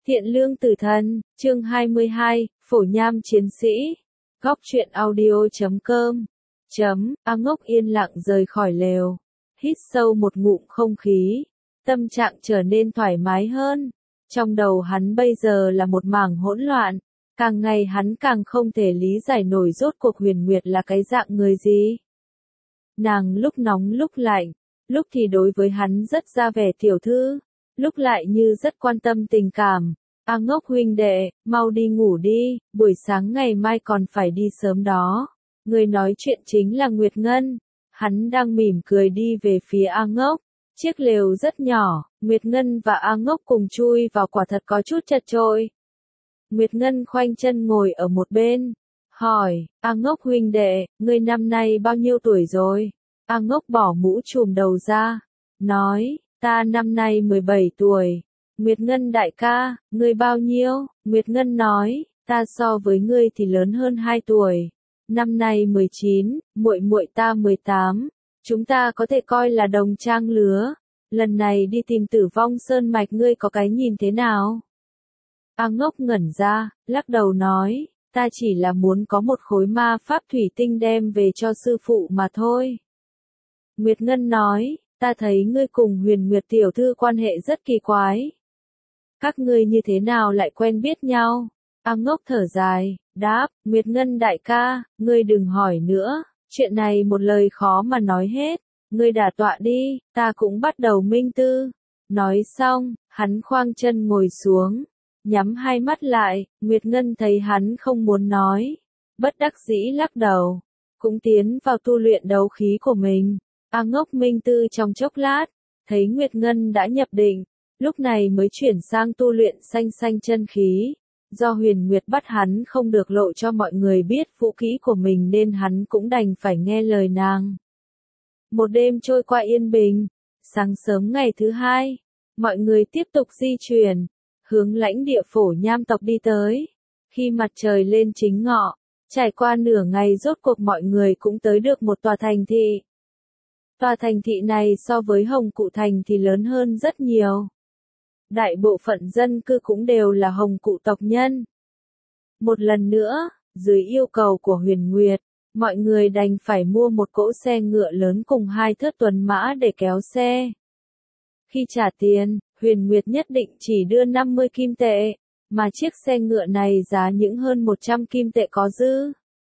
Thiện lương tử thần, chương 22, phổ nham chiến sĩ. Góc truyện audio.com. A Ngốc yên lặng rời khỏi lều. Hít sâu một ngụm không khí. Tâm trạng trở nên thoải mái hơn. Trong đầu hắn bây giờ là một mảng hỗn loạn. Càng ngày hắn càng không thể lý giải nổi rốt cuộc Huyền Nguyệt là cái dạng người gì. Nàng lúc nóng lúc lạnh. Lúc thì đối với hắn rất ra vẻ tiểu thư. Lúc lại như rất quan tâm tình cảm. A Ngốc huynh đệ, mau đi ngủ đi, buổi sáng ngày mai còn phải đi sớm đó. Người nói chuyện chính là Nguyệt Ngân. Hắn đang mỉm cười đi về phía A Ngốc. Chiếc lều rất nhỏ, Nguyệt Ngân và A Ngốc cùng chui vào quả thật có chút chật chội. Nguyệt Ngân khoanh chân ngồi ở một bên. Hỏi, A Ngốc huynh đệ, ngươi năm nay bao nhiêu tuổi rồi? A Ngốc bỏ mũ trùm đầu ra. Nói, ta năm nay 17 tuổi. Nguyệt Ngân đại ca, ngươi bao nhiêu? Nguyệt Ngân nói, ta so với ngươi thì lớn hơn 2 tuổi. Năm nay 19, muội muội ta 18. Chúng ta có thể coi là đồng trang lứa. Lần này đi tìm Tử Vong Sơn Mạch ngươi có cái nhìn thế nào? A Ngốc ngẩn ra, lắc đầu nói, ta chỉ là muốn có một khối ma pháp thủy tinh đem về cho sư phụ mà thôi. Nguyệt Ngân nói, ta thấy ngươi cùng Huyền Nguyệt tiểu thư quan hệ rất kỳ quái. Các ngươi như thế nào lại quen biết nhau? A Ngốc thở dài, đáp, Nguyệt Ngân đại ca, ngươi đừng hỏi nữa, chuyện này một lời khó mà nói hết, ngươi đả tọa đi, ta cũng bắt đầu minh tư. Nói xong, hắn khoang chân ngồi xuống, nhắm hai mắt lại, Nguyệt Ngân thấy hắn không muốn nói, bất đắc dĩ lắc đầu, cũng tiến vào tu luyện đấu khí của mình. A Ngốc minh tư trong chốc lát, thấy Nguyệt Ngân đã nhập định, lúc này mới chuyển sang tu luyện xanh xanh chân khí. Do Huyền Nguyệt bắt hắn không được lộ cho mọi người biết vũ khí của mình nên hắn cũng đành phải nghe lời nàng. Một đêm trôi qua yên bình, sáng sớm ngày thứ hai, mọi người tiếp tục di chuyển, hướng lãnh địa Phổ Nham tộc đi tới. Khi mặt trời lên chính ngọ, trải qua nửa ngày rốt cuộc mọi người cũng tới được một tòa thành thị. Tòa thành thị này so với Hồng Cụ Thành thì lớn hơn rất nhiều. Đại bộ phận dân cư cũng đều là Hồng Cụ tộc nhân. Một lần nữa, dưới yêu cầu của Huyền Nguyệt, mọi người đành phải mua một cỗ xe ngựa lớn cùng 2 thớt tuần mã để kéo xe. Khi trả tiền, Huyền Nguyệt nhất định chỉ đưa 50 kim tệ, mà chiếc xe ngựa này giá những hơn 100 kim tệ có dư.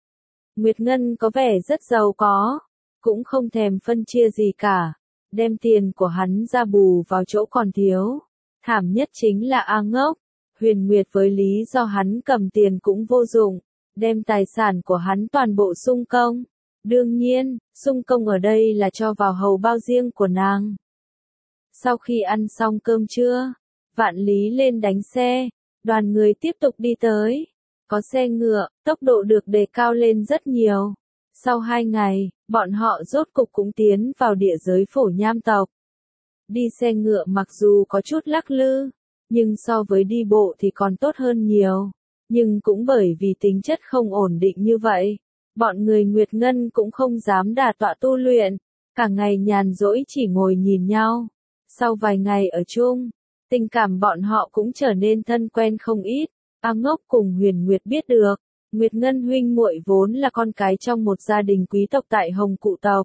Nguyệt Ngân có vẻ rất giàu có, cũng không thèm phân chia gì cả, đem tiền của hắn ra bù vào chỗ còn thiếu. Thảm nhất chính là A Ngốc. Huyền Nguyệt với lý do hắn cầm tiền cũng vô dụng, đem tài sản của hắn toàn bộ sung công. Đương nhiên, sung công ở đây là cho vào hầu bao riêng của nàng. Sau khi ăn xong cơm trưa, Vạn Lý lên đánh xe, đoàn người tiếp tục đi tới. Có xe ngựa, tốc độ được đề cao lên rất nhiều. Sau 2 ngày, bọn họ rốt cục cũng tiến vào địa giới Phổ Nham tộc. Đi xe ngựa mặc dù có chút lắc lư, nhưng so với đi bộ thì còn tốt hơn nhiều. Nhưng cũng bởi vì tính chất không ổn định như vậy, bọn người Nguyệt Ngân cũng không dám đả tọa tu luyện, cả ngày nhàn rỗi chỉ ngồi nhìn nhau. Sau vài ngày ở chung, tình cảm bọn họ cũng trở nên thân quen không ít. A Ngốc cùng Huyền Nguyệt biết được, Nguyệt Ngân huynh muội vốn là con cái trong một gia đình quý tộc tại Hồng Cụ tộc.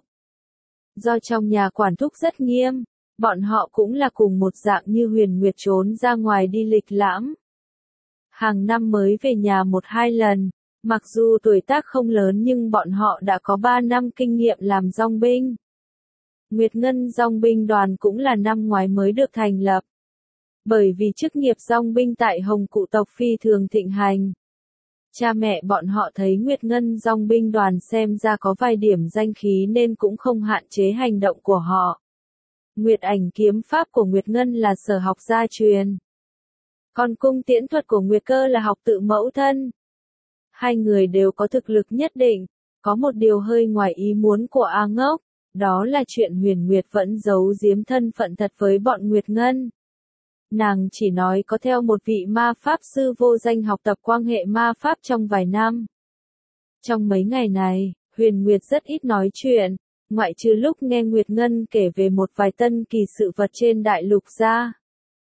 Do trong nhà quản thúc rất nghiêm, bọn họ cũng là cùng một dạng như Huyền Nguyệt trốn ra ngoài đi lịch lãm. Hàng năm mới về nhà 1-2 lần, mặc dù tuổi tác không lớn nhưng bọn họ đã có 3 năm kinh nghiệm làm dong binh. Nguyệt Ngân dong binh đoàn cũng là năm ngoái mới được thành lập. Bởi vì chức nghiệp dong binh tại Hồng Cụ tộc phi thường thịnh hành. Cha mẹ bọn họ thấy Nguyệt Ngân dong binh đoàn xem ra có vài điểm danh khí nên cũng không hạn chế hành động của họ. Nguyệt ảnh kiếm pháp của Nguyệt Ngân là sở học gia truyền. Còn cung tiễn thuật của Nguyệt Cơ là học tự mẫu thân. Hai người đều có thực lực nhất định, có một điều hơi ngoài ý muốn của A Ngốc, đó là chuyện Huyền Nguyệt vẫn giấu giếm thân phận thật với bọn Nguyệt Ngân. Nàng chỉ nói có theo một vị ma pháp sư vô danh học tập quan hệ ma pháp trong vài năm. Trong mấy ngày này, Huyền Nguyệt rất ít nói chuyện, ngoại trừ lúc nghe Nguyệt Ngân kể về một vài tân kỳ sự vật trên đại lục ra.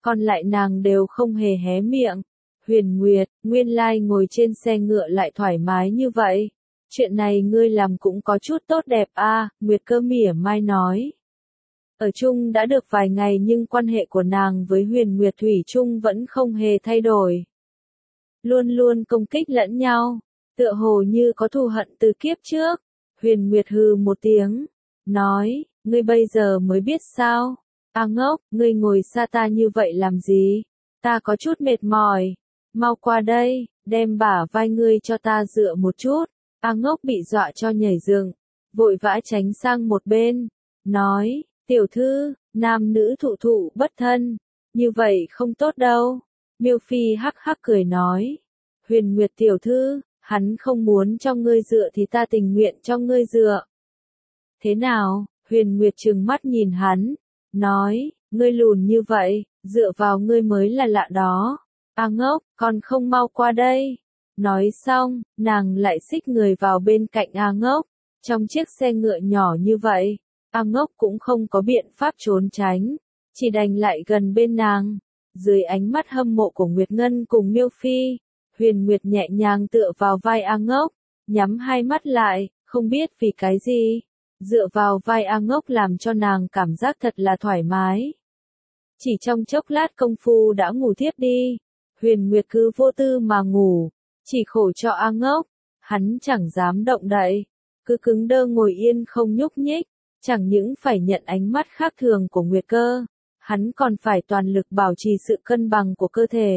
còn lại nàng đều không hề hé miệng. Huyền Nguyệt, nguyên lai ngồi trên xe ngựa lại thoải mái như vậy. Chuyện này ngươi làm cũng có chút tốt đẹp a, Nguyệt Cơ mỉa mai nói. Ở chung đã được vài ngày nhưng quan hệ của nàng với Huyền Nguyệt thủy chung vẫn không hề thay đổi. Luôn luôn công kích lẫn nhau, tựa hồ như có thù hận từ kiếp trước. Huyền Nguyệt hừ một tiếng, nói, ngươi bây giờ mới biết sao? A ngốc, ngươi ngồi xa ta như vậy làm gì? Ta có chút mệt mỏi. Mau qua đây, đem bả vai ngươi cho ta dựa một chút. A ngốc bị dọa cho nhảy dựng, vội vã tránh sang một bên, nói, tiểu thư, nam nữ thụ thụ bất thân, như vậy không tốt đâu. Miêu Phi hắc hắc cười nói, Huyền Nguyệt tiểu thư, hắn không muốn cho ngươi dựa thì ta tình nguyện cho ngươi dựa. Thế nào? Huyền Nguyệt trừng mắt nhìn hắn, nói, ngươi lùn như vậy, dựa vào ngươi mới là lạ đó. A ngốc, còn không mau qua đây. Nói xong, nàng lại xích người vào bên cạnh A ngốc. Trong chiếc xe ngựa nhỏ như vậy, A ngốc cũng không có biện pháp trốn tránh, chỉ đành lại gần bên nàng. Dưới ánh mắt hâm mộ của Nguyệt Ngân cùng Miêu Phi, Huyền Nguyệt nhẹ nhàng tựa vào vai A ngốc, nhắm hai mắt lại, không biết vì cái gì. Dựa vào vai A ngốc làm cho nàng cảm giác thật là thoải mái. Chỉ trong chốc lát công phu đã ngủ thiếp đi. Huyền Nguyệt cứ vô tư mà ngủ, chỉ khổ cho A ngốc, hắn chẳng dám động đậy, cứ cứng đơ ngồi yên không nhúc nhích, chẳng những phải nhận ánh mắt khác thường của Nguyệt Cơ, hắn còn phải toàn lực bảo trì sự cân bằng của cơ thể.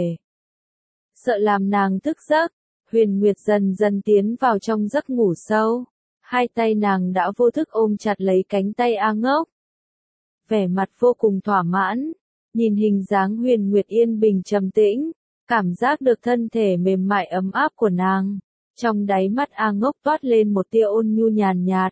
Sợ làm nàng thức giấc, Huyền Nguyệt dần dần tiến vào trong giấc ngủ sâu, hai tay nàng đã vô thức ôm chặt lấy cánh tay A ngốc. Vẻ mặt vô cùng thỏa mãn, nhìn hình dáng Huyền Nguyệt yên bình trầm tĩnh, cảm giác được thân thể mềm mại ấm áp của nàng, trong đáy mắt A ngốc toát lên một tia ôn nhu nhàn nhạt.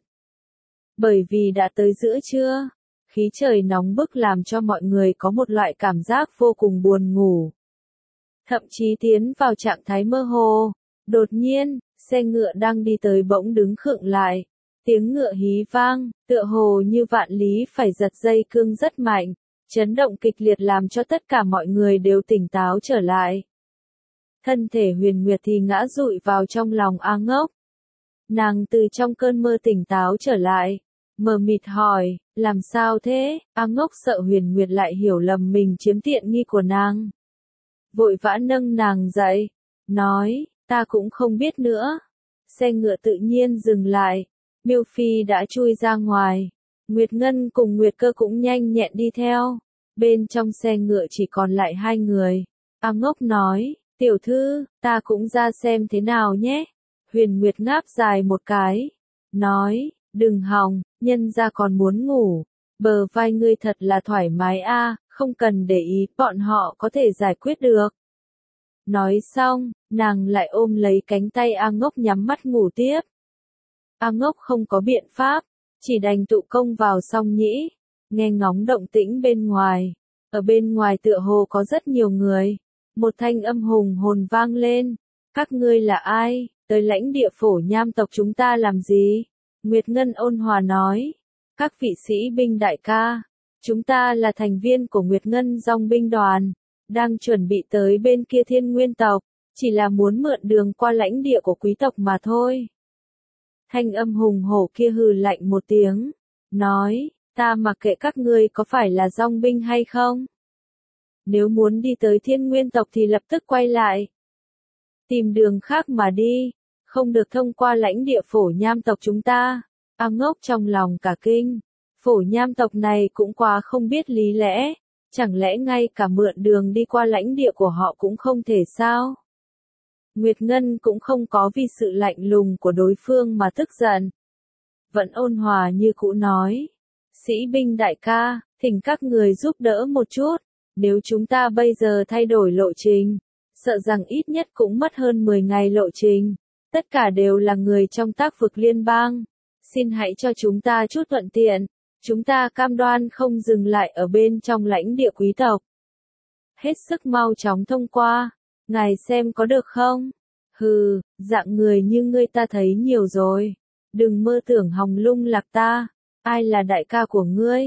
Bởi vì đã tới giữa trưa, khí trời nóng bức làm cho mọi người có một loại cảm giác vô cùng buồn ngủ. Thậm chí tiến vào trạng thái mơ hồ. Đột nhiên, xe ngựa đang đi tới bỗng đứng khựng lại. Tiếng ngựa hí vang, tựa hồ như vạn lý phải giật dây cương rất mạnh. Chấn động kịch liệt làm cho tất cả mọi người đều tỉnh táo trở lại. Thân thể Huyền Nguyệt thì ngã dụi vào trong lòng A ngốc. Nàng từ trong cơn mơ tỉnh táo trở lại, mờ mịt hỏi, làm sao thế? A ngốc sợ Huyền Nguyệt lại hiểu lầm mình chiếm tiện nghi của nàng. Vội vã nâng nàng dậy, nói, ta cũng không biết nữa. Xe ngựa tự nhiên dừng lại, Miêu Phi đã chui ra ngoài. Nguyệt Ngân cùng Nguyệt Cơ cũng nhanh nhẹn đi theo. Bên trong xe ngựa chỉ còn lại hai người. A ngốc nói, tiểu thư, ta cũng ra xem thế nào nhé. Huyền Nguyệt ngáp dài một cái, nói, đừng hòng, nhân ra còn muốn ngủ. Bờ vai ngươi thật là thoải mái a, không cần để ý, bọn họ có thể giải quyết được. Nói xong, nàng lại ôm lấy cánh tay A ngốc nhắm mắt ngủ tiếp. A ngốc không có biện pháp, chỉ đành tụ công vào song nhĩ, nghe ngóng động tĩnh bên ngoài. Ở bên ngoài tựa hồ có rất nhiều người. Một thanh âm hùng hồn vang lên. Các ngươi là ai, tới lãnh địa Phổ Nham tộc chúng ta làm gì? Nguyệt Ngân ôn hòa nói. Các vị sĩ binh đại ca, chúng ta là thành viên của Nguyệt Ngân dòng binh đoàn, đang chuẩn bị tới bên kia Thiên Nguyên tộc, chỉ là muốn mượn đường qua lãnh địa của quý tộc mà thôi. Thanh âm hùng hổ kia hừ lạnh một tiếng, nói, ta mặc kệ các ngươi có phải là dòng binh hay không. Nếu muốn đi tới Thiên Nguyên tộc thì lập tức quay lại. Tìm đường khác mà đi, không được thông qua lãnh địa Phổ Nham tộc chúng ta. A ngốc trong lòng cả kinh, Phổ Nham tộc này cũng quá không biết lý lẽ, chẳng lẽ ngay cả mượn đường đi qua lãnh địa của họ cũng không thể sao? Nguyệt Ngân cũng không có vì sự lạnh lùng của đối phương mà tức giận. Vẫn ôn hòa như cũ nói, sĩ binh đại ca, thỉnh các người giúp đỡ một chút, nếu chúng ta bây giờ thay đổi lộ trình, sợ rằng ít nhất cũng mất hơn 10 ngày lộ trình, tất cả đều là người trong Tác Vực Liên bang. Xin hãy cho chúng ta chút thuận tiện, chúng ta cam đoan không dừng lại ở bên trong lãnh địa quý tộc. Hết sức mau chóng thông qua, ngài xem có được không? Hừ, dạng người như ngươi ta thấy nhiều rồi, đừng mơ tưởng hòng lung lạc ta, ai là đại ca của ngươi?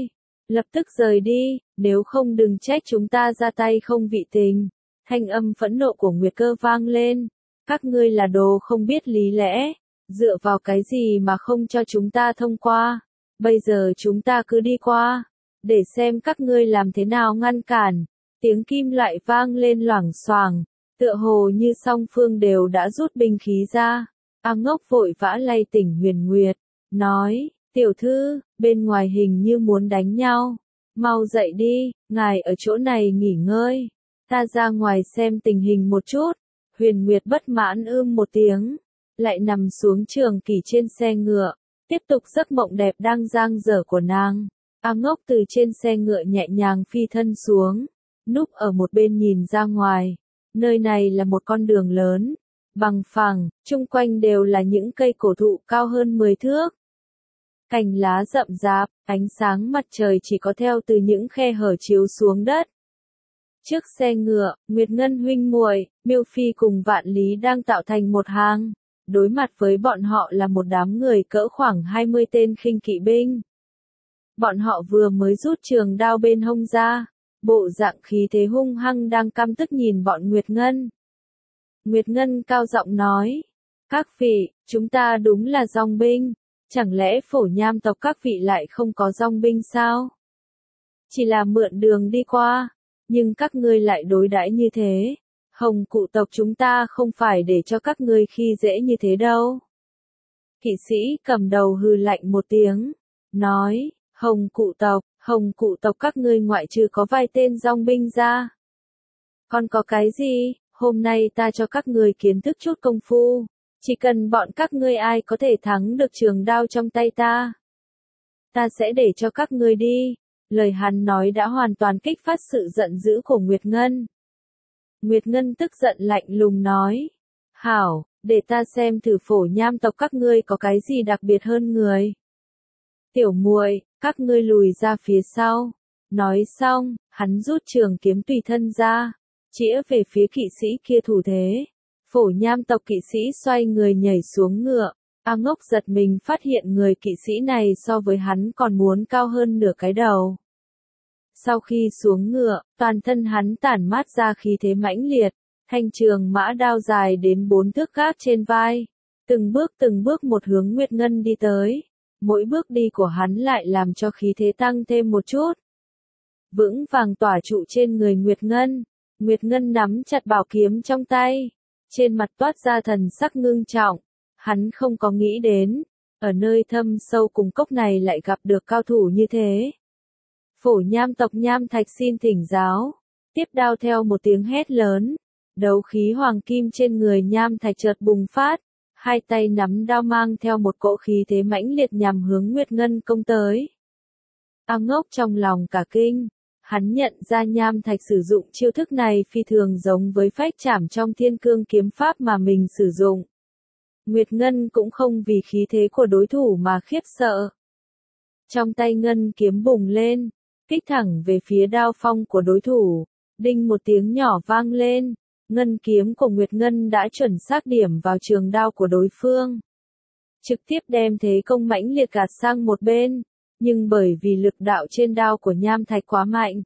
Lập tức rời đi, nếu không đừng trách chúng ta ra tay không vị tình. Thanh âm phẫn nộ của Nguyệt Cơ vang lên. Các ngươi là đồ không biết lý lẽ. Dựa vào cái gì mà không cho chúng ta thông qua. Bây giờ chúng ta cứ đi qua. Để xem các ngươi làm thế nào ngăn cản. Tiếng kim loại vang lên loảng xoảng. Tựa hồ như song phương đều đã rút binh khí ra. A Ngốc vội vã lay tỉnh Huyền Nguyệt. Nói, tiểu thư, bên ngoài hình như muốn đánh nhau. Mau dậy đi, ngài ở chỗ này nghỉ ngơi. Ta ra ngoài xem tình hình một chút. Huyền Nguyệt bất mãn một tiếng. Lại nằm xuống trường kỷ trên xe ngựa. Tiếp tục giấc mộng đẹp đang dang dở của nàng. A Ngốc từ trên xe ngựa nhẹ nhàng phi thân xuống. Núp ở một bên nhìn ra ngoài. Nơi này là một con đường lớn. Bằng phẳng, chung quanh đều là những cây cổ thụ cao hơn 10 thước. Cành lá rậm rạp, ánh sáng mặt trời chỉ có theo từ những khe hở chiếu xuống đất. Trước xe ngựa, Nguyệt Ngân huynh muội, Miêu Phi cùng Vạn Lý đang tạo thành một hàng. Đối mặt với bọn họ là một đám người cỡ khoảng 20 tên khinh kỵ binh. Bọn họ vừa mới rút trường đao bên hông ra. Bộ dạng khí thế hung hăng đang căm tức nhìn bọn Nguyệt Ngân. Nguyệt Ngân cao giọng nói. Các vị, chúng ta đúng là dòng binh. Chẳng lẽ Phổ Nham tộc các vị lại không có dòng binh sao? Chỉ là mượn đường đi qua. Nhưng các ngươi lại đối đãi như thế. Hồng cụ tộc chúng ta không phải để cho các ngươi khi dễ như thế đâu. Kỵ sĩ cầm đầu hừ lạnh một tiếng. Nói, Hồng cụ tộc các ngươi ngoại trừ có vài tên dòng binh ra. Còn có cái gì, hôm nay ta cho các ngươi kiến thức chút công phu. Chỉ cần bọn các ngươi ai có thể thắng được trường đao trong tay ta. Ta sẽ để cho các ngươi đi. Lời hắn nói đã hoàn toàn kích phát sự giận dữ của Nguyệt Ngân. Nguyệt Ngân tức giận lạnh lùng nói. Hảo, để ta xem thử Phổ Nham tộc các ngươi có cái gì đặc biệt hơn người. Tiểu muội, các ngươi lùi ra phía sau. Nói xong, hắn rút trường kiếm tùy thân ra. Chĩa về phía kỵ sĩ kia thủ thế. Phổ Nham tộc kỵ sĩ xoay người nhảy xuống ngựa. A Ngốc giật mình phát hiện người kỵ sĩ này so với hắn còn muốn cao hơn nửa cái đầu. Sau khi xuống ngựa, toàn thân hắn tản mát ra khí thế mãnh liệt, thanh trường mã đao dài đến 4 thước gác trên vai. Từng bước một hướng Nguyệt Ngân đi tới. Mỗi bước đi của hắn lại làm cho khí thế tăng thêm một chút. Vững vàng tỏa trụ trên người Nguyệt Ngân. Nguyệt Ngân nắm chặt bảo kiếm trong tay. Trên mặt toát ra thần sắc ngưng trọng. Hắn không có nghĩ đến, ở nơi thâm sâu cùng cốc này lại gặp được cao thủ như thế. Phổ Nham tộc Nham Thạch xin thỉnh giáo. Tiếp đao theo một tiếng hét lớn. Đấu khí hoàng kim trên người Nham Thạch chợt bùng phát. Hai tay nắm đao mang theo một cỗ khí thế mãnh liệt nhằm hướng Nguyệt Ngân công tới. A Ngốc trong lòng cả kinh. Hắn nhận ra Nham Thạch sử dụng chiêu thức này phi thường giống với phách trảm trong Thiên Cương kiếm pháp mà mình sử dụng. Nguyệt Ngân cũng không vì khí thế của đối thủ mà khiếp sợ. Trong tay Ngân kiếm bùng lên, kích thẳng về phía đao phong của đối thủ. Đinh một tiếng nhỏ vang lên, Ngân kiếm của Nguyệt Ngân đã chuẩn xác điểm vào trường đao của đối phương. Trực tiếp đem thế công mãnh liệt gạt sang một bên, nhưng bởi vì lực đạo trên đao của Nham Thạch quá mạnh,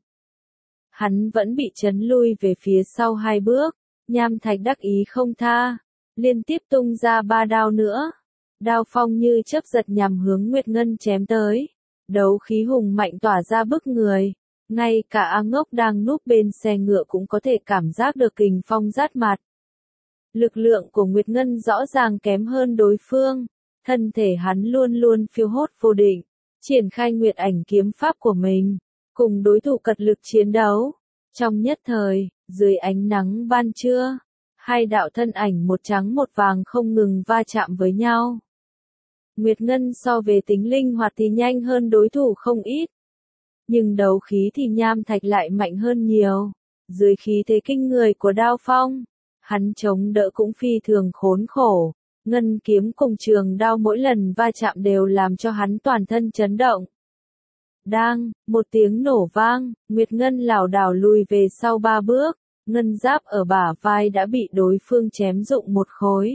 hắn vẫn bị chấn lui về phía sau 2 bước. Nham Thạch đắc ý không tha, liên tiếp tung ra 3 đao nữa. Đao phong như chớp giật nhằm hướng Nguyệt Ngân chém tới. Đấu khí hùng mạnh tỏa ra bức người. Ngay cả A Ngốc đang núp bên xe ngựa cũng có thể cảm giác được kình phong rát mặt. Lực lượng của Nguyệt Ngân rõ ràng kém hơn đối phương. Thân thể hắn luôn luôn phiêu hốt vô định. Triển khai Nguyệt ảnh kiếm pháp của mình. Cùng đối thủ cật lực chiến đấu. Trong nhất thời, dưới ánh nắng ban trưa, hai đạo thân ảnh một trắng một vàng không ngừng va chạm với nhau. Nguyệt Ngân so về tính linh hoạt thì nhanh hơn đối thủ không ít. Nhưng đấu khí thì Nham Thạch lại mạnh hơn nhiều. Dưới khí thế kinh người của đao phong, hắn chống đỡ cũng phi thường khốn khổ. Ngân kiếm cùng trường đao mỗi lần va chạm đều làm cho hắn toàn thân chấn động. Đang, một tiếng nổ vang, Nguyệt Ngân lảo đảo lùi về sau 3 bước, ngân giáp ở bả vai đã bị đối phương chém rụng một khối.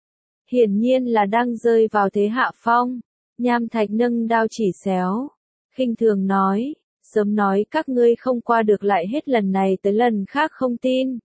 Hiển nhiên là đang rơi vào thế hạ phong, Nham Thạch nâng đao chỉ xéo. khinh thường nói, sớm nói các ngươi không qua được lại hết lần này tới lần khác không tin.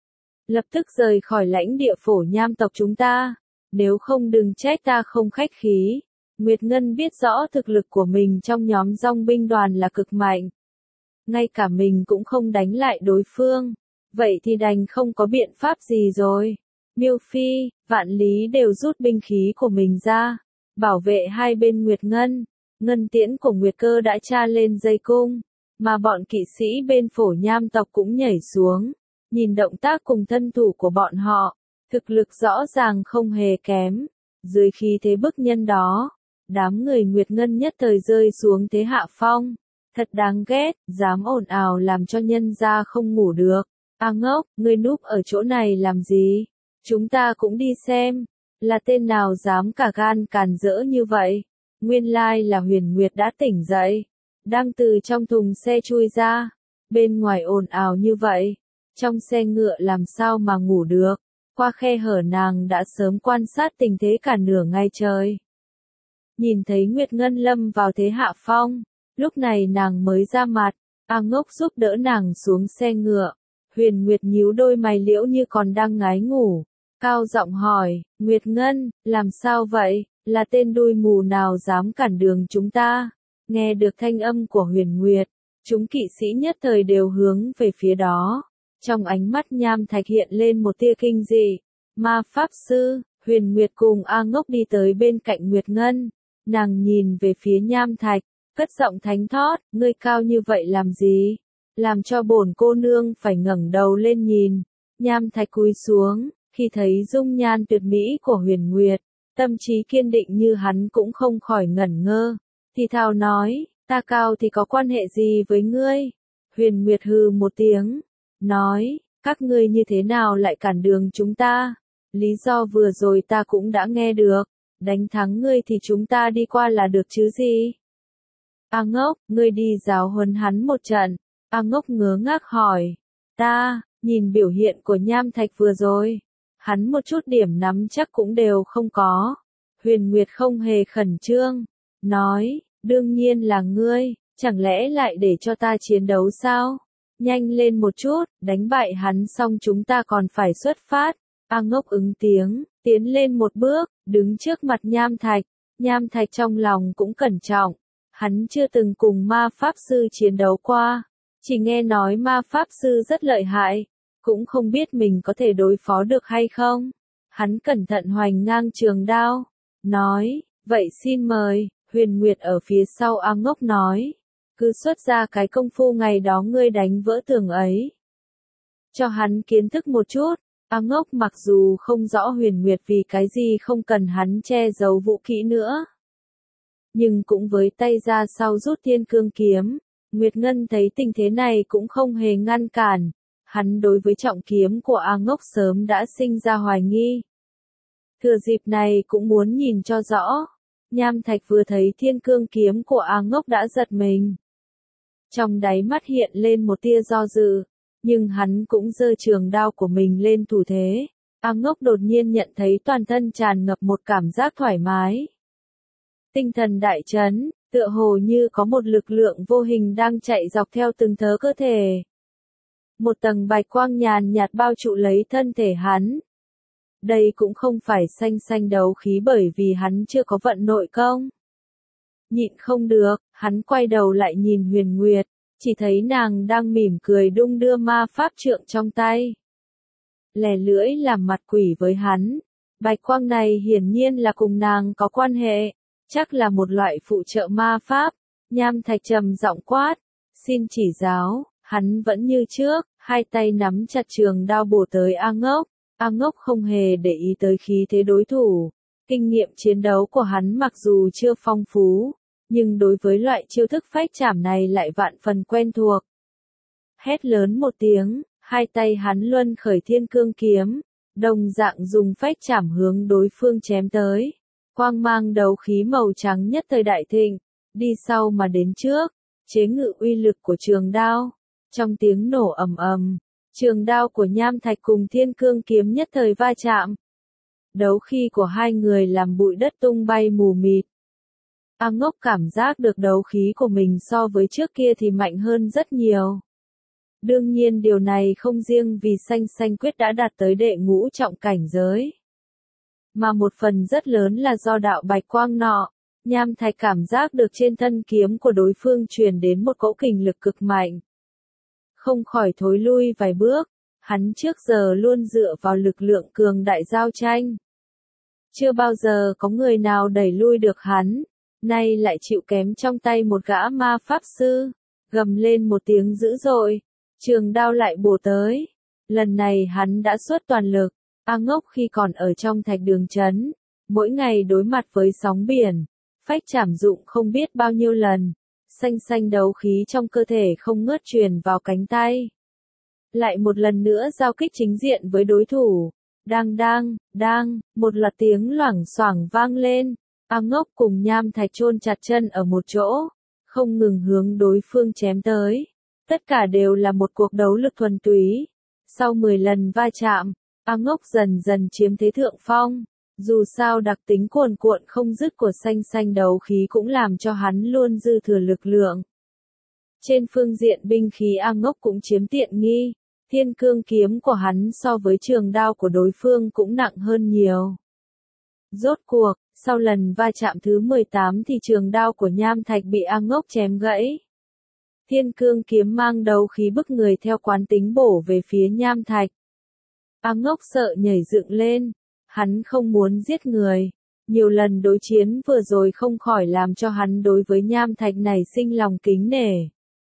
Lập tức rời khỏi lãnh địa Phổ Nham tộc chúng ta, nếu không đừng trách ta không khách khí. Nguyệt Ngân biết rõ thực lực của mình trong nhóm dòng binh đoàn là cực mạnh. Ngay cả mình cũng không đánh lại đối phương. Vậy thì đành không có biện pháp gì rồi. Miêu Phi, Vạn Lý đều rút binh khí của mình ra. Bảo vệ hai bên Nguyệt Ngân. Ngân tiễn của Nguyệt Cơ đã tra lên dây cung. Mà bọn kỵ sĩ bên Phổ Nham tộc cũng nhảy xuống. Nhìn động tác cùng thân thủ của bọn họ. Thực lực rõ ràng không hề kém. Dưới khí thế bức nhân đó. Đám người Nguyệt Ngân nhất thời rơi xuống thế hạ phong. Thật đáng ghét, dám ồn ào làm cho nhân gia không ngủ được. A ngốc, ngươi núp ở chỗ này làm gì? Chúng ta cũng đi xem. Là tên nào dám cả gan càn rỡ như vậy? Nguyên lai là Huyền Nguyệt đã tỉnh dậy. Đang từ trong thùng xe chui ra. Bên ngoài ồn ào như vậy. Trong xe ngựa làm sao mà ngủ được. Qua khe hở nàng đã sớm quan sát tình thế cả nửa ngày trời. Nhìn thấy Nguyệt Ngân lâm vào thế hạ phong. Lúc này nàng mới ra mặt. A ngốc giúp đỡ nàng xuống xe ngựa. Huyền Nguyệt nhíu đôi mày liễu như còn đang ngái ngủ. Cao giọng hỏi, Nguyệt Ngân, làm sao vậy? Là tên đuôi mù nào dám cản đường chúng ta? Nghe được thanh âm của Huyền Nguyệt, chúng kỵ sĩ nhất thời đều hướng về phía đó. Trong ánh mắt Nham Thạch hiện lên một tia kinh dị. Ma Pháp Sư, Huyền Nguyệt cùng A Ngốc đi tới bên cạnh Nguyệt Ngân. Nàng nhìn về phía Nham Thạch, cất giọng thánh thót, ngươi cao như vậy làm gì? Làm cho bổn cô nương phải ngẩng đầu lên nhìn. Nham Thạch cúi xuống, khi thấy dung nhan tuyệt mỹ của Huyền Nguyệt, tâm trí kiên định như hắn cũng không khỏi ngẩn ngơ. Thì thào nói, ta cao thì có quan hệ gì với ngươi? Huyền Nguyệt hừ một tiếng, nói, các ngươi như thế nào lại cản đường chúng ta? Lý do vừa rồi ta cũng đã nghe được, đánh thắng ngươi thì chúng ta đi qua là được chứ gì? A Ngốc, ngươi đi giáo huấn hắn một trận. A Ngốc ngớ ngác hỏi, ta, nhìn biểu hiện của Nham Thạch vừa rồi, hắn một chút điểm nắm chắc cũng đều không có. Huyền Nguyệt không hề khẩn trương, nói, đương nhiên là ngươi, chẳng lẽ lại để cho ta chiến đấu sao? Nhanh lên một chút, đánh bại hắn xong chúng ta còn phải xuất phát. A Ngốc ứng tiếng, tiến lên một bước, đứng trước mặt Nham Thạch. Nham Thạch trong lòng cũng cẩn trọng. Hắn chưa từng cùng ma pháp sư chiến đấu qua. Chỉ nghe nói ma pháp sư rất lợi hại. Cũng không biết mình có thể đối phó được hay không. Hắn cẩn thận hoành ngang trường đao. Nói, vậy xin mời. Huyền Nguyệt ở phía sau A Ngốc nói. Cứ xuất ra cái công phu ngày đó ngươi đánh vỡ tường ấy. Cho hắn kiến thức một chút. A Ngốc mặc dù không rõ Huyền Nguyệt vì cái gì không cần hắn che giấu vũ kỹ nữa. Nhưng cũng với tay ra sau rút thiên cương kiếm. Nguyệt Ngân thấy tình thế này cũng không hề ngăn cản. Hắn đối với trọng kiếm của A Ngốc sớm đã sinh ra hoài nghi. Thừa dịp này cũng muốn nhìn cho rõ. Nham Thạch vừa thấy thiên cương kiếm của A Ngốc đã giật mình. Trong đáy mắt hiện lên một tia do dự. Nhưng hắn cũng giơ trường đao của mình lên thủ thế. A Ngốc đột nhiên nhận thấy toàn thân tràn ngập một cảm giác thoải mái. Tinh thần đại chấn, tựa hồ như có một lực lượng vô hình đang chạy dọc theo từng thớ cơ thể. Một tầng bạch quang nhàn nhạt bao trụ lấy thân thể hắn. Đây cũng không phải xanh đấu khí bởi vì hắn chưa có vận nội công. Nhịn không được, hắn quay đầu lại nhìn Huyền Nguyệt, chỉ thấy nàng đang mỉm cười đung đưa ma pháp trượng trong tay. Lè lưỡi làm mặt quỷ với hắn. Bạch quang này hiển nhiên là cùng nàng có quan hệ. Chắc là một loại phụ trợ ma pháp. Nham Thạch trầm giọng quát. Xin chỉ giáo. Hắn vẫn như trước, hai tay nắm chặt trường đao bổ tới A Ngốc. A Ngốc không hề để ý tới khí thế đối thủ. Kinh nghiệm chiến đấu của hắn mặc dù chưa phong phú, nhưng đối với loại chiêu thức phách chảm này lại vạn phần quen thuộc. Hét lớn một tiếng, hai tay hắn luân khởi thiên cương kiếm, đồng dạng dùng phách chảm hướng đối phương chém tới. Quang mang đấu khí màu trắng nhất thời đại thịnh, đi sau mà đến trước, chế ngự uy lực của trường đao. Trong tiếng nổ ầm ầm, trường đao của Nham Thạch cùng thiên cương kiếm nhất thời va chạm. Đấu khí của hai người làm bụi đất tung bay mù mịt. A Ngốc cảm giác được đấu khí của mình so với trước kia thì mạnh hơn rất nhiều. Đương nhiên điều này không riêng vì Xanh Xanh Quyết đã đạt tới đệ ngũ trọng cảnh giới, mà một phần rất lớn là do đạo bạch quang nọ. Nham Thạch cảm giác được trên thân kiếm của đối phương truyền đến một cỗ kình lực cực mạnh. Không khỏi thối lui vài bước, hắn trước giờ luôn dựa vào lực lượng cường đại giao tranh. Chưa bao giờ có người nào đẩy lui được hắn, nay lại chịu kém trong tay một gã ma pháp sư. Gầm lên một tiếng dữ dội, trường đao lại bổ tới. Lần này hắn đã xuất toàn lực. A Ngốc khi còn ở trong Thạch Đường Trấn, mỗi ngày đối mặt với sóng biển, phách trảm dụng không biết bao nhiêu lần, xanh xanh đấu khí trong cơ thể không ngớt truyền vào cánh tay. Lại một lần nữa giao kích chính diện với đối thủ, đang, một loạt tiếng loảng xoảng vang lên, A Ngốc cùng Nham Thạch chôn chặt chân ở một chỗ, không ngừng hướng đối phương chém tới. Tất cả đều là một cuộc đấu lực thuần túy. Sau 10 lần va chạm, A Ngốc dần dần chiếm thế thượng phong. Dù sao đặc tính cuồn cuộn không dứt của xanh xanh đấu khí cũng làm cho hắn luôn dư thừa lực lượng. Trên phương diện binh khí A Ngốc cũng chiếm tiện nghi. Thiên cương kiếm của hắn so với trường đao của đối phương cũng nặng hơn nhiều. Rốt cuộc, sau lần va chạm thứ 18 thì trường đao của Nham Thạch bị A Ngốc chém gãy. Thiên cương kiếm mang đấu khí bức người theo quán tính bổ về phía Nham Thạch. A Ngốc sợ nhảy dựng lên, hắn không muốn giết người. Nhiều lần đối chiến vừa rồi không khỏi làm cho hắn đối với Nham Thạch này sinh lòng kính nể.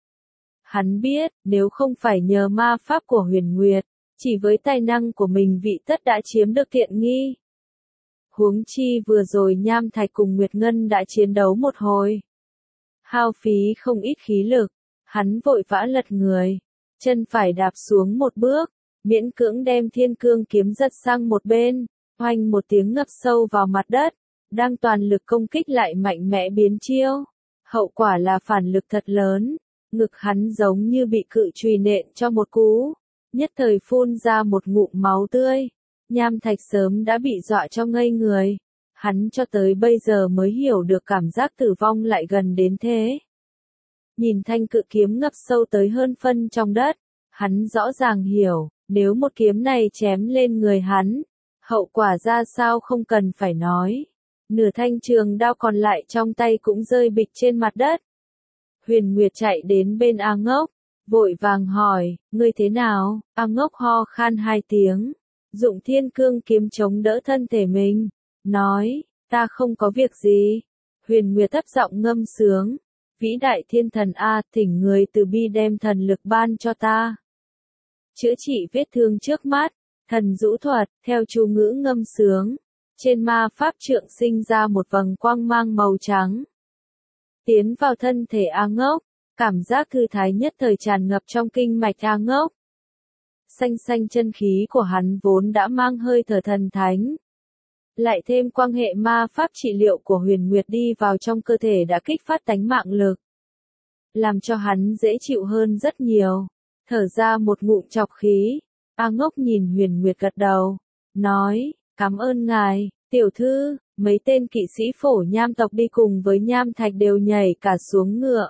Hắn biết, nếu không phải nhờ ma pháp của Huyền Nguyệt, chỉ với tài năng của mình vị tất đã chiếm được tiện nghi. Huống chi vừa rồi Nham Thạch cùng Nguyệt Ngân đã chiến đấu một hồi. Hao phí không ít khí lực, hắn vội vã lật người, chân phải đạp xuống một bước, miễn cưỡng đem thiên cương kiếm giật sang một bên, oanh một tiếng ngập sâu vào mặt đất, đang toàn lực công kích lại mạnh mẽ biến chiêu. Hậu quả là phản lực thật lớn, ngực hắn giống như bị cự chùy nện cho một cú, nhất thời phun ra một ngụm máu tươi. Nham Thạch sớm đã bị dọa cho ngây người, hắn cho tới bây giờ mới hiểu được cảm giác tử vong lại gần đến thế. Nhìn thanh cự kiếm ngập sâu tới hơn phân trong đất, hắn rõ ràng hiểu, nếu một kiếm này chém lên người hắn, hậu quả ra sao không cần phải nói. Nửa thanh trường đao còn lại trong tay cũng rơi bịch trên mặt đất. Huyền Nguyệt chạy đến bên A Ngốc, vội vàng hỏi, ngươi thế nào? A Ngốc ho khan 2 tiếng, dụng thiên cương kiếm chống đỡ thân thể mình, nói, ta không có việc gì. Huyền Nguyệt thấp giọng ngâm sướng, vĩ đại thiên thần A, thỉnh người từ bi đem thần lực ban cho ta. Chữa trị vết thương trước mắt, thần rũ thuật, theo chú ngữ ngâm sướng, trên ma pháp trượng sinh ra một vầng quang mang màu trắng. Tiến vào thân thể A Ngốc, cảm giác thư thái nhất thời tràn ngập trong kinh mạch A Ngốc. Xanh xanh chân khí của hắn vốn đã mang hơi thở thần thánh. Lại thêm quan hệ ma pháp trị liệu của Huyền Nguyệt đi vào trong cơ thể đã kích phát tánh mạng lực, làm cho hắn dễ chịu hơn rất nhiều. Thở ra một ngụm trọc khí, A Ngốc nhìn Huyền Nguyệt gật đầu, nói, cảm ơn ngài, tiểu thư. Mấy tên kỵ sĩ Phổ Nham tộc đi cùng với Nham Thạch đều nhảy cả xuống ngựa.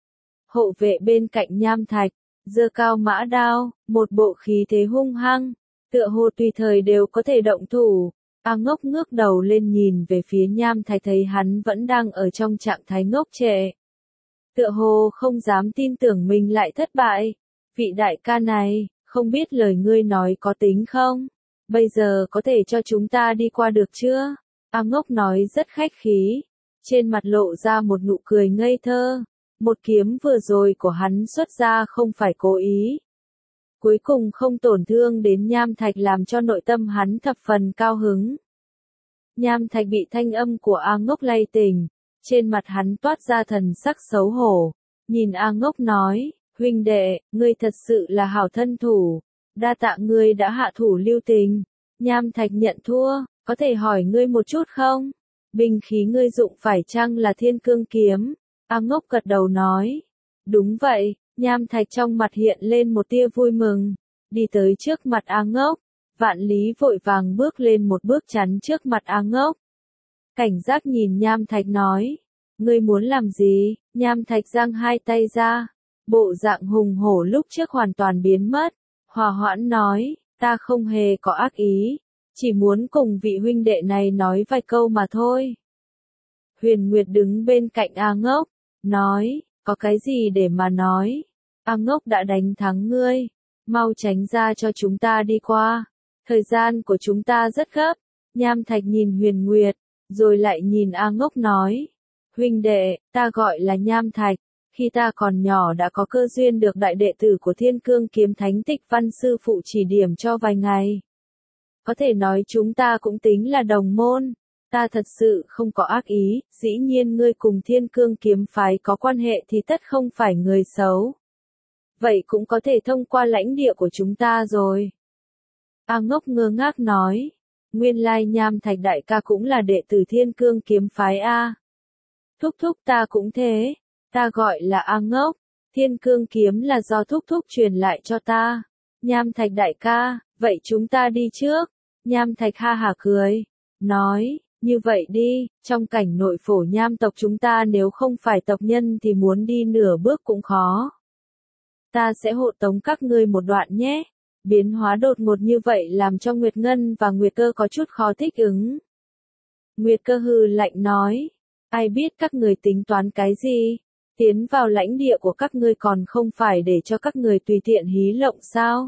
Hộ vệ bên cạnh Nham Thạch, giơ cao mã đao, một bộ khí thế hung hăng, tựa hồ tùy thời đều có thể động thủ. A Ngốc ngước đầu lên nhìn về phía Nham Thạch thấy hắn vẫn đang ở trong trạng thái ngốc trệ. Tựa hồ không dám tin tưởng mình lại thất bại. Vị đại ca này, không biết lời ngươi nói có tính không? Bây giờ có thể cho chúng ta đi qua được chưa? A Ngốc nói rất khách khí, trên mặt lộ ra một nụ cười ngây thơ. Một kiếm vừa rồi của hắn xuất ra không phải cố ý. Cuối cùng không tổn thương đến Nham Thạch làm cho nội tâm hắn thập phần cao hứng. Nham Thạch bị thanh âm của A Ngốc lay tỉnh, trên mặt hắn toát ra thần sắc xấu hổ. Nhìn A Ngốc nói, huynh đệ, ngươi thật sự là hảo thân thủ, đa tạ ngươi đã hạ thủ lưu tình. Nham Thạch nhận thua. Có thể hỏi ngươi một chút không? Binh khí ngươi dụng phải chăng là thiên cương kiếm? A Ngốc gật đầu nói. Đúng vậy, Nham Thạch trong mặt hiện lên một tia vui mừng. Đi tới trước mặt A Ngốc. Vạn Lý vội vàng bước lên một bước chắn trước mặt A Ngốc. Cảnh giác nhìn Nham Thạch nói. Ngươi muốn làm gì? Nham Thạch giang hai tay ra. Bộ dạng hùng hổ lúc trước hoàn toàn biến mất. Hòa hoãn nói, ta không hề có ác ý. Chỉ muốn cùng vị huynh đệ này nói vài câu mà thôi. Huyền Nguyệt đứng bên cạnh A Ngốc. Nói, có cái gì để mà nói? A Ngốc đã đánh thắng ngươi. Mau tránh ra cho chúng ta đi qua. Thời gian của chúng ta rất gấp. Nham Thạch nhìn Huyền Nguyệt, rồi lại nhìn A Ngốc nói. Huynh đệ, ta gọi là Nham Thạch. Khi ta còn nhỏ đã có cơ duyên được đại đệ tử của Thiên Cương Kiếm Thánh Tịch Văn sư phụ chỉ điểm cho vài ngày. Có thể nói chúng ta cũng tính là đồng môn. Ta thật sự không có ác ý, dĩ nhiên ngươi cùng Thiên Cương Kiếm Phái có quan hệ thì tất không phải người xấu. Vậy cũng có thể thông qua lãnh địa của chúng ta rồi. A Ngốc ngơ ngác nói. Nguyên lai Nham Thạch đại ca cũng là đệ tử Thiên Cương Kiếm Phái A. Thúc thúc ta cũng thế. Ta gọi là A Ngốc. Thiên Cương Kiếm là do thúc thúc truyền lại cho ta. Nham Thạch đại ca, vậy chúng ta đi trước. Nham Thạch ha hả cười. Nói, như vậy đi, trong cảnh nội phổ nham tộc chúng ta nếu không phải tộc nhân thì muốn đi nửa bước cũng khó. Ta sẽ hộ tống các ngươi một đoạn nhé. Biến hóa đột ngột như vậy làm cho Nguyệt Ngân và Nguyệt Cơ có chút khó thích ứng. Nguyệt Cơ hừ lạnh nói, ai biết các người tính toán cái gì? Tiến vào lãnh địa của các ngươi còn không phải để cho các người tùy tiện hí lộng sao?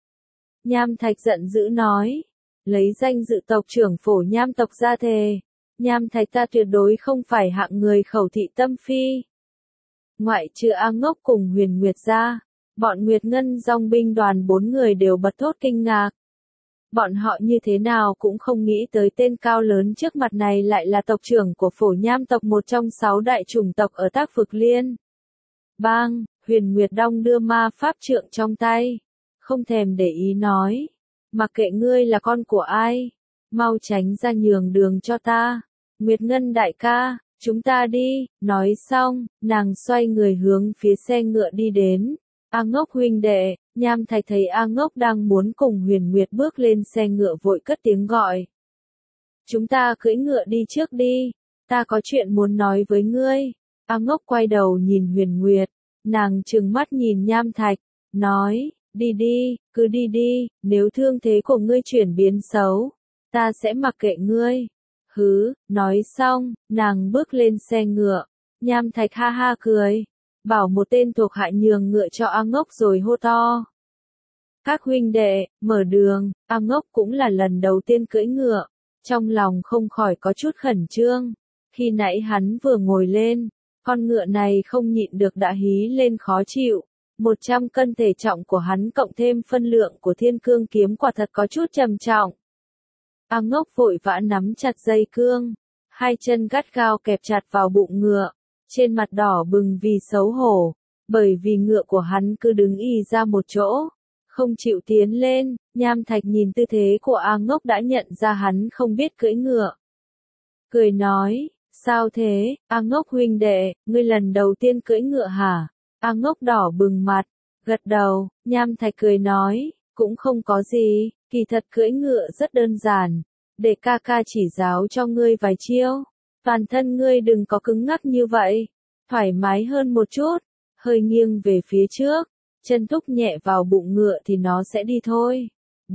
Nham Thạch giận dữ nói, lấy danh dự tộc trưởng phổ nham tộc ra thề. Nham Thạch ta tuyệt đối không phải hạng người khẩu thị tâm phi. Ngoại trừ A Ngốc cùng Huyền Nguyệt ra, bọn Nguyệt Ngân dòng binh đoàn 4 người đều bật thốt kinh ngạc. Bọn họ như thế nào cũng không nghĩ tới tên cao lớn trước mặt này lại là tộc trưởng của phổ nham tộc, một trong 6 đại chủng tộc ở Tác Phực Liên. Bang, Huyền Nguyệt đong đưa ma pháp trượng trong tay. Không thèm để ý nói. Mặc kệ ngươi là con của ai. Mau tránh ra nhường đường cho ta. Nguyệt Ngân đại ca, chúng ta đi. Nói xong, nàng xoay người hướng phía xe ngựa đi đến. A Ngốc huynh đệ, Nham Thạch thấy A Ngốc đang muốn cùng Huyền Nguyệt bước lên xe ngựa vội cất tiếng gọi. Chúng ta cưỡi ngựa đi trước đi, ta có chuyện muốn nói với ngươi. A Ngốc quay đầu nhìn Huyền Nguyệt, nàng trừng mắt nhìn Nham Thạch, nói, đi đi, cứ đi đi, nếu thương thế của ngươi chuyển biến xấu, ta sẽ mặc kệ ngươi. Hứ, nói xong, nàng bước lên xe ngựa, Nham Thạch ha ha cười. Bảo một tên thuộc hạ nhường ngựa cho A Ngốc rồi hô to. Các huynh đệ, mở đường. A Ngốc cũng là lần đầu tiên cưỡi ngựa. Trong lòng không khỏi có chút khẩn trương. Khi nãy hắn vừa ngồi lên, con ngựa này không nhịn được đã hí lên khó chịu. 100 cân thể trọng của hắn cộng thêm phân lượng của Thiên Cương Kiếm quả thật có chút trầm trọng. A Ngốc vội vã nắm chặt dây cương. Hai chân gắt gao kẹp chặt vào bụng ngựa. Trên mặt đỏ bừng vì xấu hổ, bởi vì ngựa của hắn cứ đứng ì ra một chỗ, không chịu tiến lên. Nham Thạch nhìn tư thế của A Ngốc đã nhận ra hắn không biết cưỡi ngựa. Cười nói, sao thế, A Ngốc huynh đệ, ngươi lần đầu tiên cưỡi ngựa hả? A Ngốc đỏ bừng mặt, gật đầu. Nham Thạch cười nói, cũng không có gì, kỳ thật cưỡi ngựa rất đơn giản, để ca ca chỉ giáo cho ngươi vài chiêu. Toàn thân ngươi đừng có cứng ngắc như vậy, thoải mái hơn một chút, hơi nghiêng về phía trước, chân thúc nhẹ vào bụng ngựa thì nó sẽ đi thôi.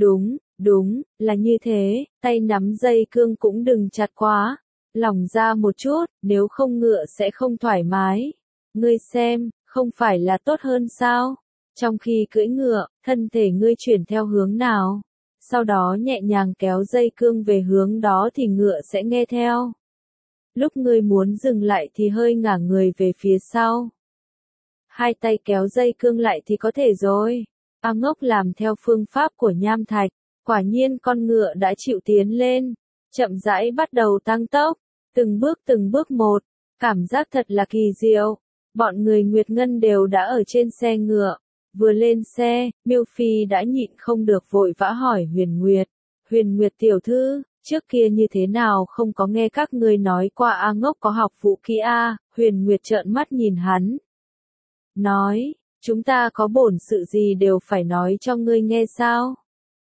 Đúng, là như thế, tay nắm dây cương cũng đừng chặt quá, lỏng ra một chút, nếu không ngựa sẽ không thoải mái. Ngươi xem, không phải là tốt hơn sao? Trong khi cưỡi ngựa, thân thể ngươi chuyển theo hướng nào, sau đó nhẹ nhàng kéo dây cương về hướng đó thì ngựa sẽ nghe theo. Lúc ngươi muốn dừng lại thì hơi ngả người về phía sau. Hai tay kéo dây cương lại thì có thể rồi. A Ngốc làm theo phương pháp của Nham Thạch. Quả nhiên con ngựa đã chịu tiến lên. Chậm rãi bắt đầu tăng tốc. Từng bước một. Cảm giác thật là kỳ diệu. Bọn người Nguyệt Ngân đều đã ở trên xe ngựa. Vừa lên xe, Miêu Phi đã nhịn không được vội vã hỏi Huyền Nguyệt. Huyền Nguyệt tiểu thư, trước kia như thế nào không có nghe các ngươi nói qua A Ngốc có học vũ kỹ A? Huyền Nguyệt trợn mắt nhìn hắn. Nói, chúng ta có bổn sự gì đều phải nói cho ngươi nghe sao?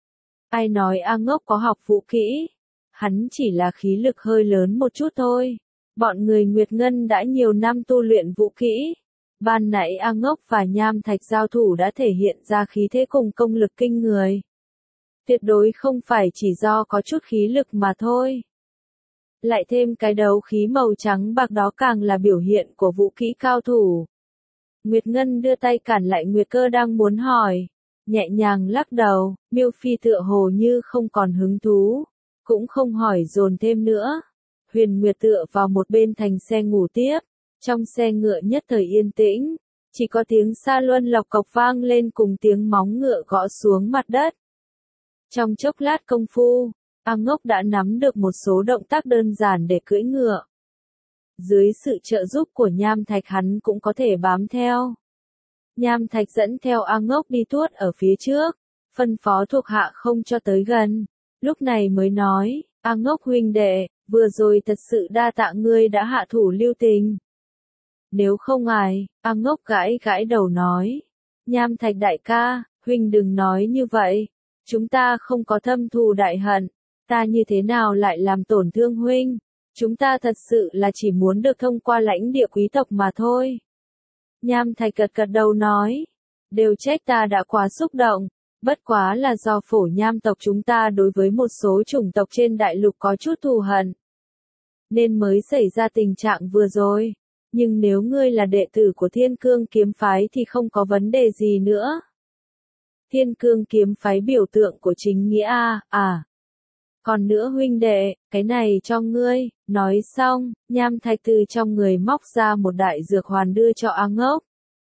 Ai nói A Ngốc có học vũ kỹ? Hắn chỉ là khí lực hơi lớn một chút thôi. Bọn người Nguyệt Ngân đã nhiều năm tu luyện vũ kỹ. Ban nãy A Ngốc và Nham Thạch giao thủ đã thể hiện ra khí thế cùng công lực kinh người. Tuyệt đối không phải chỉ do có chút khí lực mà thôi. Lại thêm cái đấu khí màu trắng bạc đó càng là biểu hiện của vũ kỹ cao thủ. Nguyệt Ngân đưa tay cản lại Nguyệt Cơ đang muốn hỏi. Nhẹ nhàng lắc đầu, Miêu Phi tựa hồ như không còn hứng thú. Cũng không hỏi dồn thêm nữa. Huyền Nguyệt tựa vào một bên thành xe ngủ tiếp. Trong xe ngựa nhất thời yên tĩnh. Chỉ có tiếng sa luân lọc cọc vang lên cùng tiếng móng ngựa gõ xuống mặt đất. Trong chốc lát công phu, A Ngốc đã nắm được một số động tác đơn giản để cưỡi ngựa. Dưới sự trợ giúp của Nham Thạch hắn cũng có thể bám theo. Nham Thạch dẫn theo A Ngốc đi tuốt ở phía trước, phân phó thuộc hạ không cho tới gần. Lúc này mới nói, A Ngốc huynh đệ, vừa rồi thật sự đa tạ ngươi đã hạ thủ lưu tình. Nếu không ai, A Ngốc gãi gãi đầu nói. Nham Thạch đại ca, huynh đừng nói như vậy. Chúng ta không có thâm thù đại hận. Ta như thế nào lại làm tổn thương huynh? Chúng ta thật sự là chỉ muốn được thông qua lãnh địa quý tộc mà thôi. Nham Thạch gật gật đầu nói. Đều trách ta đã quá xúc động. Bất quá là do phổ nham tộc chúng ta đối với một số chủng tộc trên đại lục có chút thù hận. Nên mới xảy ra tình trạng vừa rồi. Nhưng nếu ngươi là đệ tử của Thiên Cương kiếm phái thì không có vấn đề gì nữa. Thiên Cương kiếm phái biểu tượng của chính nghĩa à. Còn nữa huynh đệ, cái này cho ngươi. Nói xong, Nham Thạch từ trong người móc ra một đại dược hoàn đưa cho A Ngốc.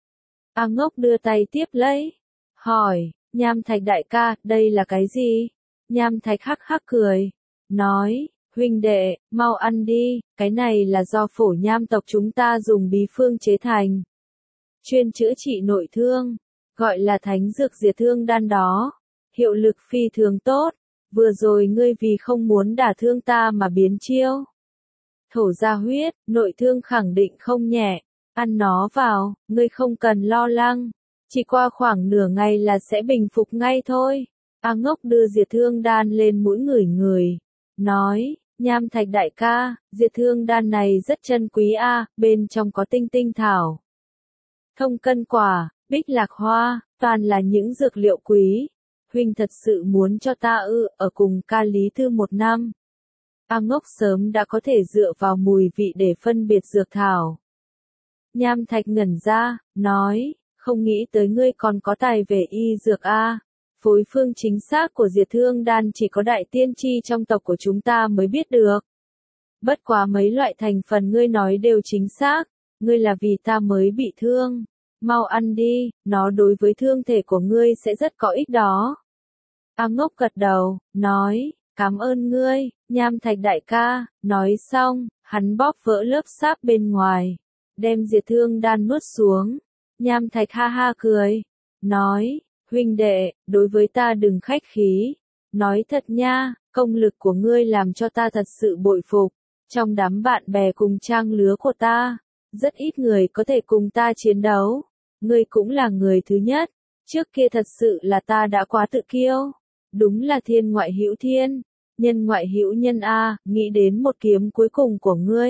A Ngốc đưa tay tiếp lấy. Hỏi, Nham Thạch đại ca, đây là cái gì? Nham Thạch hắc hắc cười. Nói, huynh đệ, mau ăn đi, cái này là do phổ nham tộc chúng ta dùng bí phương chế thành. Chuyên chữa trị nội thương, gọi là thánh dược diệt thương đan đó. Hiệu lực phi thường tốt. Vừa rồi ngươi vì không muốn đả thương ta mà biến chiêu. Thổ ra huyết, nội thương khẳng định không nhẹ. Ăn nó vào, ngươi không cần lo lắng. Chỉ qua khoảng nửa ngày là sẽ bình phục ngay thôi. A Ngốc đưa diệt thương đan lên mũi người. Nói, Nham Thạch đại ca, diệt thương đan này rất chân quý bên trong có tinh tinh thảo. Thông cân quả, bích lạc hoa, toàn là những dược liệu quý. Huynh thật sự muốn cho ta ở cùng ca lý thư một năm. A Ngốc sớm đã có thể dựa vào mùi vị để phân biệt dược thảo. Nham Thạch ngẩn ra, nói, không nghĩ tới ngươi còn có tài về y dược Phối phương chính xác của diệt thương đan chỉ có đại tiên tri trong tộc của chúng ta mới biết được. Bất quá mấy loại thành phần ngươi nói đều chính xác, ngươi là vì ta mới bị thương. Mau ăn đi, nó đối với thương thể của ngươi sẽ rất có ích đó. A Ngốc gật đầu, nói, cảm ơn ngươi, Nham Thạch đại ca. Nói xong, hắn bóp vỡ lớp sáp bên ngoài, đem diệt thương đan nuốt xuống. Nham Thạch ha ha cười, nói, huynh đệ, đối với ta đừng khách khí. Nói thật nha, công lực của ngươi làm cho ta thật sự bội phục. Trong đám bạn bè cùng trang lứa của ta, rất ít người có thể cùng ta chiến đấu. Ngươi cũng là người thứ nhất. Trước kia thật sự là ta đã quá tự kiêu. Đúng là thiên ngoại hữu thiên, nhân ngoại hữu nhân nghĩ đến một kiếm cuối cùng của ngươi.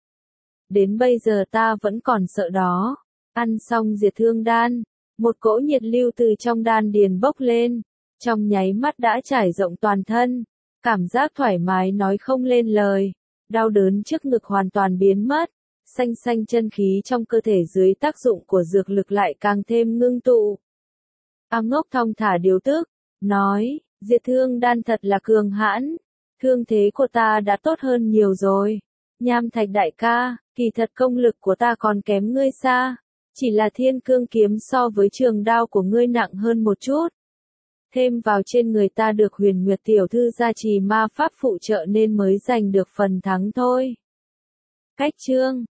Đến bây giờ ta vẫn còn sợ đó. Ăn xong diệt thương đan, một cỗ nhiệt lưu từ trong đan điền bốc lên, trong nháy mắt đã trải rộng toàn thân, cảm giác thoải mái nói không lên lời, đau đớn trước ngực hoàn toàn biến mất, xanh xanh chân khí trong cơ thể dưới tác dụng của dược lực lại càng thêm ngưng tụ. A Ngốc thong thả điều tức, nói, diệt thương đan thật là cường hãn, thương thế của ta đã tốt hơn nhiều rồi. Nham Thạch đại ca, kỳ thật công lực của ta còn kém ngươi xa. Chỉ là thiên cương kiếm so với trường đao của ngươi nặng hơn một chút. Thêm vào trên người ta được Huyền Nguyệt tiểu thư gia trì ma pháp phụ trợ nên mới giành được phần thắng thôi. Cách chương